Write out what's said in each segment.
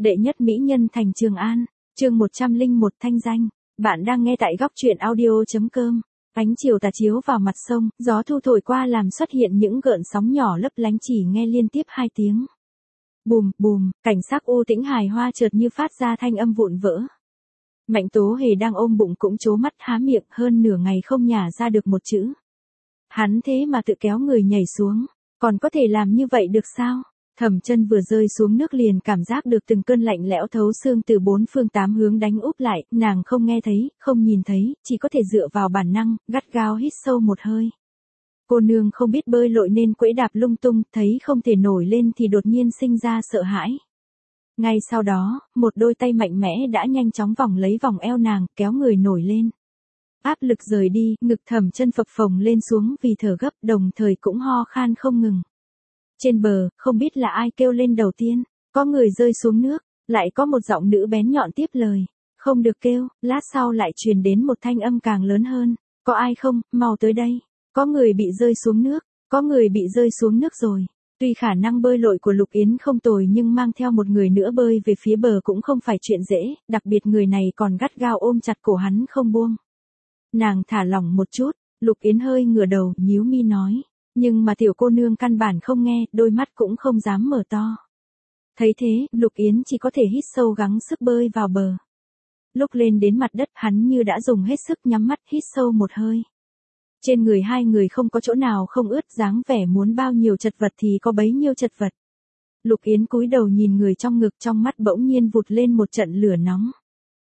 Đệ nhất mỹ nhân thành Trường An, chương 101 thanh danh. Bạn đang nghe tại góc truyện audio.com. Ánh chiều tà chiếu vào mặt sông, gió thu thổi qua làm xuất hiện những gợn sóng nhỏ lấp lánh, chỉ nghe liên tiếp hai tiếng. Bùm, bùm, cảnh sắc u tĩnh hài hoa chợt như phát ra thanh âm vụn vỡ. Mạnh Tố Hề đang ôm bụng cũng trố mắt há miệng, hơn nửa ngày không nhả ra được một chữ. Hắn thế mà tự kéo người nhảy xuống, còn có thể làm như vậy được sao? Thẩm Chân vừa rơi xuống nước liền cảm giác được từng cơn lạnh lẽo thấu xương từ bốn phương tám hướng đánh úp lại, nàng không nghe thấy, không nhìn thấy, chỉ có thể dựa vào bản năng, gắt gao hít sâu một hơi. Cô nương không biết bơi lội nên quẫy đạp lung tung, thấy không thể nổi lên thì đột nhiên sinh ra sợ hãi. Ngay sau đó, một đôi tay mạnh mẽ đã nhanh chóng vòng lấy vòng eo nàng, kéo người nổi lên. Áp lực rời đi, ngực Thẩm Chân phập phồng lên xuống vì thở gấp, đồng thời cũng ho khan không ngừng. Trên bờ, không biết là ai kêu lên đầu tiên, có người rơi xuống nước, lại có một giọng nữ bén nhọn tiếp lời. Không được kêu, lát sau lại truyền đến một thanh âm càng lớn hơn. Có ai không, mau tới đây. Có người bị rơi xuống nước, có người bị rơi xuống nước rồi. Tuy khả năng bơi lội của Lục Yến không tồi nhưng mang theo một người nữa bơi về phía bờ cũng không phải chuyện dễ, đặc biệt người này còn gắt gao ôm chặt cổ hắn không buông. Nàng thả lỏng một chút, Lục Yến hơi ngửa đầu, nhíu mi nói. Nhưng mà tiểu cô nương căn bản không nghe, đôi mắt cũng không dám mở to. Thấy thế, Lục Yến chỉ có thể hít sâu gắng sức bơi vào bờ. Lúc lên đến mặt đất, hắn như đã dùng hết sức nhắm mắt hít sâu một hơi. Trên người hai người không có chỗ nào không ướt, dáng vẻ muốn bao nhiêu chật vật thì có bấy nhiêu chật vật. Lục Yến cúi đầu nhìn người trong ngực, trong mắt bỗng nhiên vụt lên một trận lửa nóng.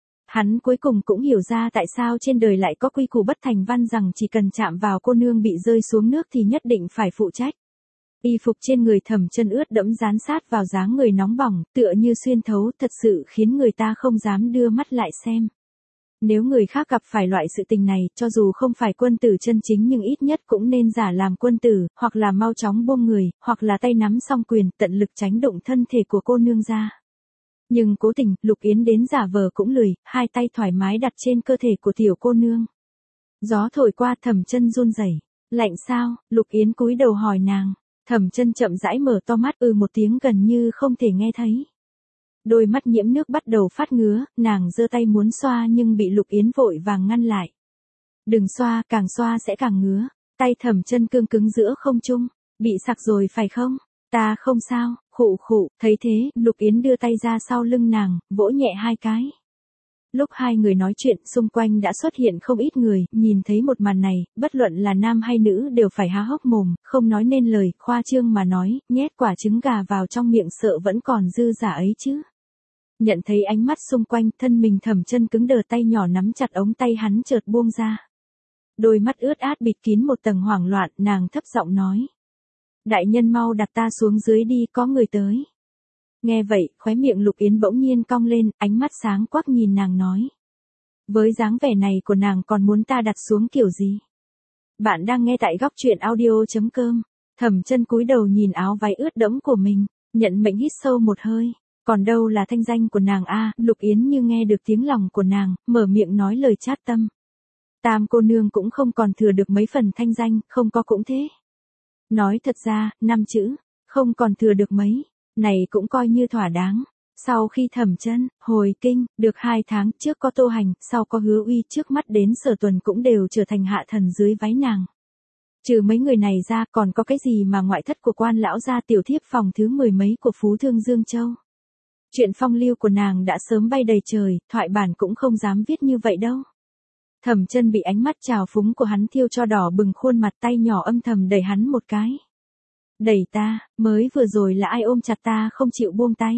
Hắn cuối cùng cũng hiểu ra tại sao trên đời lại có quy củ bất thành văn rằng chỉ cần chạm vào cô nương bị rơi xuống nước thì nhất định phải phụ trách. Y phục trên người Thẩm Chân ướt đẫm dán sát vào dáng người nóng bỏng, tựa như xuyên thấu, thật sự khiến người ta không dám đưa mắt lại xem. Nếu người khác gặp phải loại sự tình này, cho dù không phải quân tử chân chính nhưng ít nhất cũng nên giả làm quân tử, hoặc là mau chóng buông người, hoặc là tay nắm song quyền, tận lực tránh đụng thân thể của cô nương ra. Nhưng cố tình, Lục Yến đến giả vờ cũng lười, hai tay thoải mái đặt trên cơ thể của tiểu cô nương. Gió thổi qua, Thẩm Chân run rẩy. Lạnh sao? Lục Yến cúi đầu hỏi nàng. Thẩm Chân chậm rãi mở to mắt, một tiếng gần như không thể nghe thấy. Đôi mắt nhiễm nước bắt đầu phát ngứa, nàng giơ tay muốn xoa nhưng bị Lục Yến vội vàng ngăn lại. Đừng xoa, càng xoa sẽ càng ngứa. Tay Thẩm Chân cương cứng giữa không trung. Bị sặc rồi phải không? Ta không sao. Khụ khụ, thấy thế, Lục Yến đưa tay ra sau lưng nàng, vỗ nhẹ hai cái. Lúc hai người nói chuyện, xung quanh đã xuất hiện không ít người, nhìn thấy một màn này, bất luận là nam hay nữ đều phải há hốc mồm, không nói nên lời, khoa trương mà nói, nhét quả trứng gà vào trong miệng sợ vẫn còn dư giả ấy chứ. Nhận thấy ánh mắt xung quanh, thân mình Thẩm Chân cứng đờ, tay nhỏ nắm chặt ống tay hắn chợt buông ra. Đôi mắt ướt át bịt kín một tầng hoảng loạn, nàng thấp giọng nói. Đại nhân mau đặt ta xuống dưới đi, có người tới. Nghe vậy, khóe miệng Lục Yến bỗng nhiên cong lên, ánh mắt sáng quắc nhìn nàng nói. Với dáng vẻ này của nàng còn muốn ta đặt xuống kiểu gì? Bạn đang nghe tại góc truyện audio.com. Thẩm Chân cúi đầu nhìn áo váy ướt đẫm của mình, nhận mệnh hít sâu một hơi. Còn đâu là thanh danh của nàng a? Lục Yến như nghe được tiếng lòng của nàng, mở miệng nói lời chát tâm. Tam cô nương cũng không còn thừa được mấy phần thanh danh, không có cũng thế. Nói thật ra, 5 chữ, không còn thừa được mấy, này cũng coi như thỏa đáng. Sau khi Thẩm Chân hồi kinh, được 2 tháng, trước có Tô Hành, sau có Hứa Uy, trước mắt đến Sở Tuần cũng đều trở thành hạ thần dưới váy nàng. Trừ mấy người này ra, còn có cái gì mà ngoại thất của quan lão gia tiểu thiếp phòng thứ 10 mấy của Phú Thương Dương Châu. Chuyện phong lưu của nàng đã sớm bay đầy trời, thoại bản cũng không dám viết như vậy đâu. Thẩm Chân bị ánh mắt trào phúng của hắn thiêu cho đỏ bừng khuôn mặt, tay nhỏ âm thầm đẩy hắn một cái. Đẩy ta, mới vừa rồi là ai ôm chặt ta không chịu buông tay.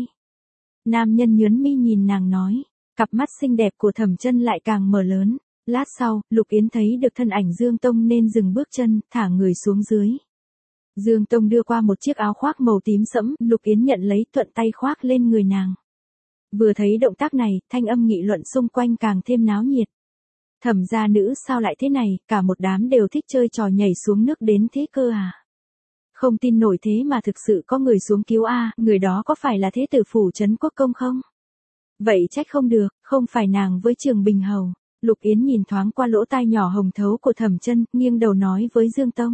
Nam nhân nhướng mi nhìn nàng nói, cặp mắt xinh đẹp của Thẩm Chân lại càng mở lớn. Lát sau, Lục Yến thấy được thân ảnh Dương Tông nên dừng bước chân, thả người xuống dưới. Dương Tông đưa qua một chiếc áo khoác màu tím sẫm, Lục Yến nhận lấy, thuận tay khoác lên người nàng. Vừa thấy động tác này, thanh âm nghị luận xung quanh càng thêm náo nhiệt. Thẩm gia nữ sao lại thế này, cả một đám đều thích chơi trò nhảy xuống nước đến thế cơ à. Không tin nổi, thế mà thực sự có người xuống cứu a, người đó có phải là thế tử phủ trấn quốc công không? Vậy trách không được, không phải nàng với Trường Bình Hầu. Lục Yến nhìn thoáng qua lỗ tai nhỏ hồng thấu của Thẩm Chân, nghiêng đầu nói với Dương Tông.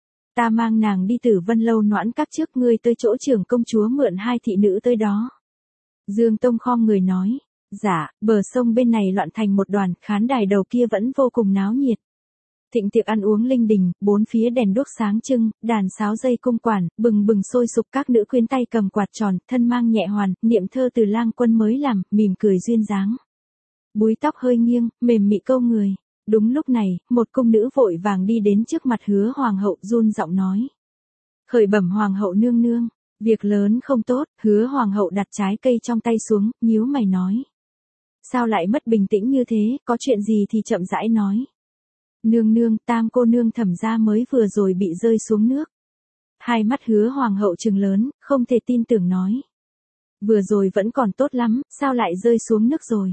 Ta mang nàng đi Tử Vân Lâu Noãn Các trước, ngươi tới chỗ trưởng công chúa mượn 2 thị nữ tới đó. Dương Tông khom người nói. Dạ, bờ sông bên này loạn thành một đoàn, khán đài đầu kia vẫn vô cùng náo nhiệt. Thịnh tiệc ăn uống linh đình, bốn phía đèn đuốc sáng trưng, đàn sáo dây cung quản, bừng bừng sôi sục, các nữ quyến tay cầm quạt tròn, thân mang nhẹ hoàn, niệm thơ từ lang quân mới làm, mỉm cười duyên dáng. Búi tóc hơi nghiêng, mềm mị câu người. Đúng lúc này, một cung nữ vội vàng đi đến trước mặt Hứa hoàng hậu, run giọng nói. Khởi bẩm hoàng hậu nương nương, việc lớn không tốt. Hứa hoàng hậu đặt trái cây trong tay xuống, nhíu mày nói. Sao lại mất bình tĩnh như thế, có chuyện gì thì chậm rãi nói. Nương nương, Tam cô nương Thẩm gia mới vừa rồi bị rơi xuống nước. Hai mắt Hứa hoàng hậu trừng lớn, không thể tin tưởng nói. Vừa rồi vẫn còn tốt lắm, sao lại rơi xuống nước rồi?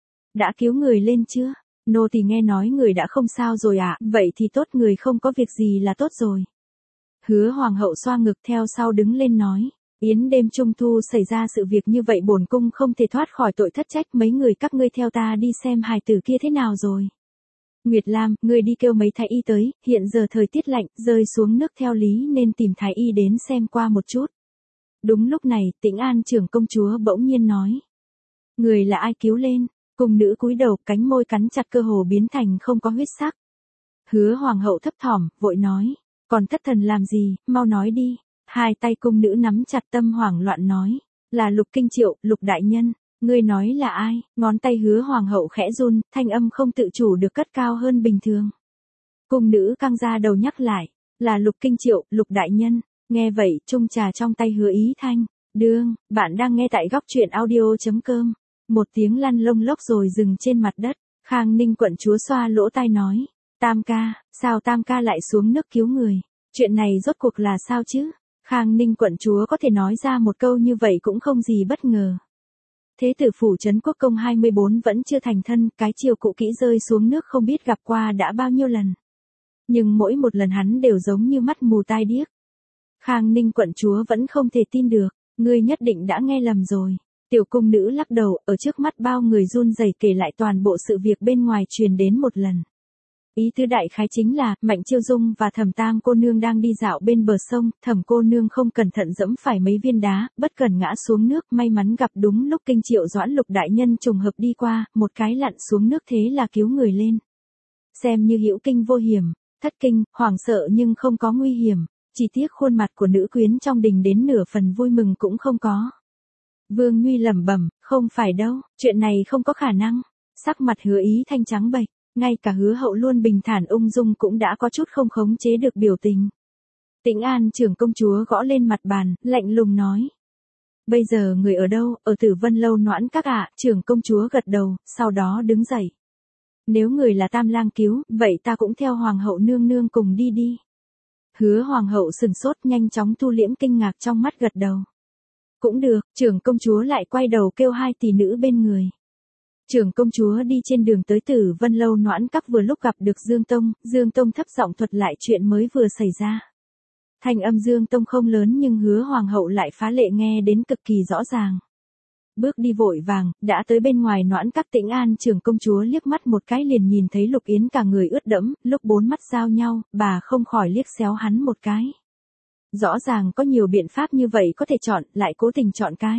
Đã cứu người lên chưa? Nô tỳ nghe nói người đã không sao rồi ạ, vậy thì tốt, người không có việc gì là tốt rồi. Hứa hoàng hậu xoa ngực theo sau đứng lên nói. Yến đêm trung thu xảy ra sự việc như vậy, bổn cung không thể thoát khỏi tội thất trách, mấy người các ngươi theo ta đi xem hài tử kia thế nào rồi. Nguyệt Lam, ngươi đi kêu mấy thái y tới, hiện giờ thời tiết lạnh, rơi xuống nước theo lý nên tìm thái y đến xem qua một chút. Đúng lúc này, Tĩnh An trưởng công chúa bỗng nhiên nói. Người là ai cứu lên? Cung nữ cúi đầu, cánh môi cắn chặt cơ hồ biến thành không có huyết sắc. Hứa hoàng hậu thấp thỏm, vội nói. Còn thất thần làm gì, mau nói đi. Hai tay cung nữ nắm chặt, tâm hoảng loạn nói. Là Lục Kinh Triệu, Lục đại nhân. Ngươi nói là ai? Ngón tay Hứa hoàng hậu khẽ run, thanh âm không tự chủ được cất cao hơn bình thường. Cung nữ căng ra đầu nhắc lại. Là Lục Kinh Triệu, Lục đại nhân. Nghe vậy, chung trà trong tay Hứa Ý Thanh. Đương, bạn đang nghe tại góc truyện audio.com. Một tiếng lăn lông lốc rồi dừng trên mặt đất. Khang Ninh quận chúa xoa lỗ tai nói. Tam ca, sao Tam ca lại xuống nước cứu người? Chuyện này rốt cuộc là sao chứ? Khang Ninh quận chúa có thể nói ra một câu như vậy cũng không gì bất ngờ. Thế tử phủ Trấn Quốc Công 24 vẫn chưa thành thân, cái chiều cũ kỹ rơi xuống nước không biết gặp qua đã bao nhiêu lần. Nhưng mỗi một lần hắn đều giống như mắt mù tai điếc. Khang Ninh quận chúa vẫn không thể tin được, ngươi nhất định đã nghe lầm rồi. Tiểu cung nữ lắc đầu, ở trước mắt bao người run rẩy kể lại toàn bộ sự việc bên ngoài truyền đến một lần. Ý tứ đại khái chính là, Mạnh Chiêu Dung và Thẩm Tam cô nương đang đi dạo bên bờ sông, Thẩm cô nương không cẩn thận dẫm phải mấy viên đá, bất cần ngã xuống nước, may mắn gặp đúng lúc Kinh Triệu Doãn Lục đại nhân trùng hợp đi qua, một cái lặn xuống nước thế là cứu người lên. Xem như hữu kinh vô hiểm, thất kinh, hoảng sợ nhưng không có nguy hiểm, chỉ tiếc khuôn mặt của nữ quyến trong đình đến nửa phần vui mừng cũng không có. Vương Nguy lẩm bẩm, không phải đâu, chuyện này không có khả năng. Sắc mặt Hứa Ý Thanh trắng bệch, ngay cả Hứa hậu luôn bình thản ung dung cũng đã có chút không khống chế được biểu tình. Tĩnh An trưởng công chúa gõ lên mặt bàn, lạnh lùng nói. Bây giờ người ở đâu? Ở Tử Vân lâu Noãn các ạ. Trưởng công chúa gật đầu, sau đó đứng dậy. Nếu người là Tam lang cứu, vậy ta cũng theo hoàng hậu nương nương cùng đi đi. Hứa hoàng hậu sừng sốt, nhanh chóng thu liễm kinh ngạc trong mắt, gật đầu. Cũng được, trưởng công chúa lại quay đầu kêu hai tỷ nữ bên người. Trưởng công chúa đi trên đường tới Tử Vân lâu Noãn các, vừa lúc gặp được Dương Tông thấp giọng thuật lại chuyện mới vừa xảy ra. Thanh âm Dương Tông không lớn nhưng Hứa hoàng hậu lại phá lệ nghe đến cực kỳ rõ ràng. Bước đi vội vàng, đã tới bên ngoài Noãn các. Tĩnh An trưởng công chúa liếc mắt một cái liền nhìn thấy Lục Yến cả người ướt đẫm, lúc bốn mắt giao nhau, bà không khỏi liếc xéo hắn một cái. Rõ ràng có nhiều biện pháp như vậy có thể chọn, lại cố tình chọn cái.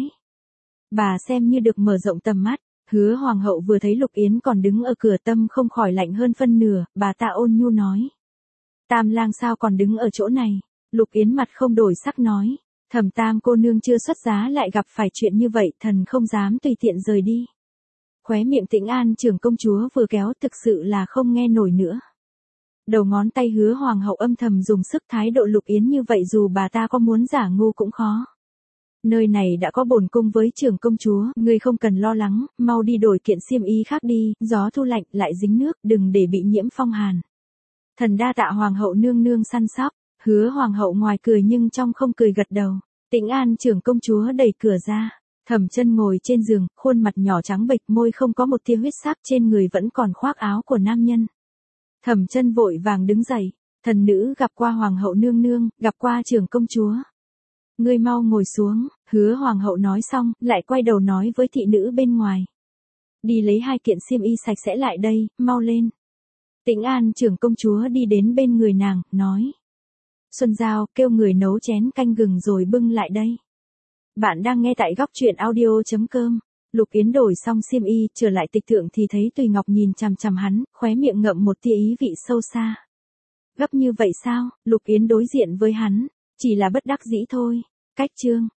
Bà xem như được mở rộng tầm mắt. Hứa hoàng hậu vừa thấy Lục Yến còn đứng ở cửa, tâm không khỏi lạnh hơn phân nửa, bà ta ôn nhu nói. Tam lang sao còn đứng ở chỗ này? Lục Yến mặt không đổi sắc nói. Thẩm Tam cô nương chưa xuất giá lại gặp phải chuyện như vậy, thần không dám tùy tiện rời đi. Khóe miệng Tĩnh An trưởng công chúa vừa kéo, thực sự là không nghe nổi nữa. Đầu ngón tay Hứa hoàng hậu âm thầm dùng sức, thái độ Lục Yến như vậy dù bà ta có muốn giả ngu cũng khó. Nơi này đã có bổn cung với trưởng công chúa, ngươi không cần lo lắng, mau đi đổi kiện xiêm y khác đi, gió thu lạnh lại dính nước, đừng để bị nhiễm phong hàn. Thần đa tạ hoàng hậu nương nương săn sóc. Hứa hoàng hậu ngoài cười nhưng trong không cười, gật đầu. Tĩnh An trưởng công chúa đẩy cửa ra. Thẩm Chân ngồi trên giường, khuôn mặt nhỏ trắng bệch, môi không có một tia huyết sắc, trên người vẫn còn khoác áo của nam nhân. Thẩm Chân vội vàng đứng dậy. Thần nữ gặp qua hoàng hậu nương nương, gặp qua trưởng công chúa. Ngươi mau ngồi xuống. Hứa hoàng hậu nói xong, lại quay đầu nói với thị nữ bên ngoài. Đi lấy hai kiện xiêm y sạch sẽ lại đây, mau lên. Tĩnh An trưởng công chúa đi đến bên người nàng, nói. Xuân Giao, kêu người nấu chén canh gừng rồi bưng lại đây. Bạn đang nghe tại góc truyện audio.com. Lục Yến đổi xong xiêm y, trở lại tịch thượng thì thấy Tùy Ngọc nhìn chằm chằm hắn, khóe miệng ngậm một tia ý vị sâu xa. Gấp như vậy sao? Lục Yến đối diện với hắn, chỉ là bất đắc dĩ thôi. Cách chương.